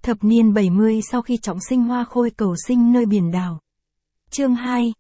Thập niên 70 sau khi trọng sinh Hoa Khôi cầu sinh nơi biển đảo. Chương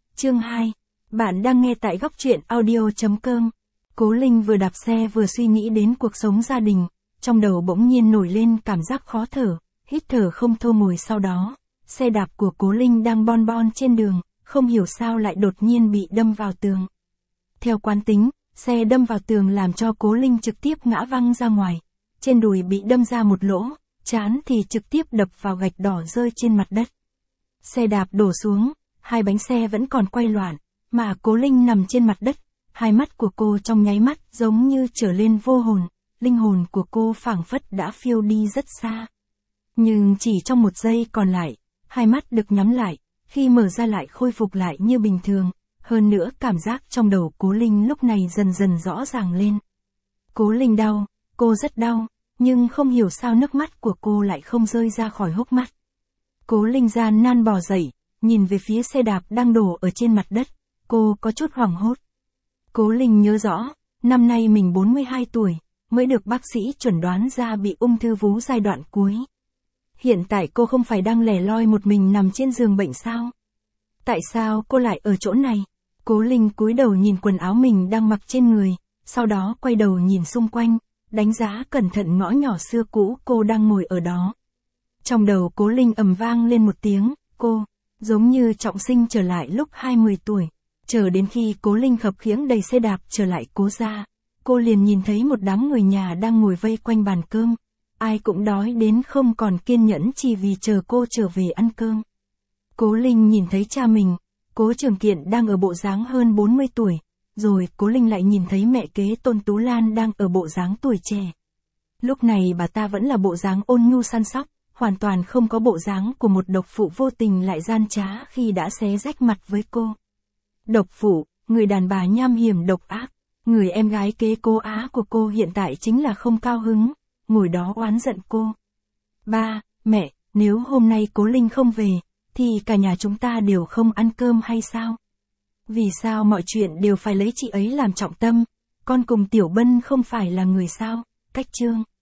2. Bạn đang nghe tại góc truyện audio.com. Cố Linh vừa đạp xe vừa suy nghĩ đến cuộc sống gia đình, trong đầu bỗng nhiên nổi lên cảm giác khó thở, hít thở không thô mùi. Sau đó, xe đạp của Cố Linh đang bon bon trên đường, không hiểu sao lại đột nhiên bị đâm vào tường. Theo quán tính, xe đâm vào tường làm cho Cố Linh trực tiếp ngã văng ra ngoài, trên đùi bị đâm ra một lỗ, trán thì trực tiếp đập vào gạch đỏ rơi trên mặt đất. Xe đạp đổ xuống, hai bánh xe vẫn còn quay loạn, mà Cố Linh nằm trên mặt đất, hai mắt của cô trong nháy mắt giống như trở lên vô hồn, linh hồn của cô phảng phất đã phiêu đi rất xa. Nhưng chỉ trong một giây còn lại, hai mắt được nhắm lại, khi mở ra lại khôi phục lại như bình thường, hơn nữa cảm giác trong đầu Cố Linh lúc này dần dần rõ ràng lên. Cố Linh đau, cô rất đau, nhưng không hiểu sao nước mắt của cô lại không rơi ra khỏi hốc mắt. Cố Linh gian nan bò dậy, nhìn về phía xe đạp đang đổ ở trên mặt đất, cô có chút hoảng hốt. Cố Linh nhớ rõ, năm nay mình 42 tuổi, mới được bác sĩ chuẩn đoán ra bị ung thư vú giai đoạn cuối. Hiện tại cô không phải đang lẻ loi một mình nằm trên giường bệnh sao? Tại sao cô lại ở chỗ này? Cố Linh cúi đầu nhìn quần áo mình đang mặc trên người, sau đó quay đầu nhìn xung quanh, đánh giá cẩn thận ngõ nhỏ xưa cũ cô đang ngồi ở đó. Trong đầu Cố Linh ầm vang lên một tiếng, cô, giống như trọng sinh trở lại lúc 20 tuổi. Chờ đến khi Cố Linh khập khiễng đẩy xe đạp trở lại Cố gia, cô liền nhìn thấy một đám người nhà đang ngồi vây quanh bàn cơm. Ai cũng đói đến không còn kiên nhẫn chỉ vì chờ cô trở về ăn cơm. Cố Linh nhìn thấy cha mình, Cố Trường Kiện đang ở bộ dáng hơn 40 tuổi, rồi Cố Linh lại nhìn thấy mẹ kế Tôn Tú Lan đang ở bộ dáng tuổi trẻ. Lúc này bà ta vẫn là bộ dáng ôn nhu săn sóc, hoàn toàn không có bộ dáng của một độc phụ vô tình lại gian trá khi đã xé rách mặt với cô. Độc phụ, người đàn bà nham hiểm độc ác, người em gái kế Cố Á của cô hiện tại chính là không cao hứng, ngồi đó oán giận cô. Ba, mẹ, nếu hôm nay Cố Linh không về, thì cả nhà chúng ta đều không ăn cơm hay sao? Vì sao mọi chuyện đều phải lấy chị ấy làm trọng tâm, con cùng Tiểu Bân không phải là người sao? Cách chương.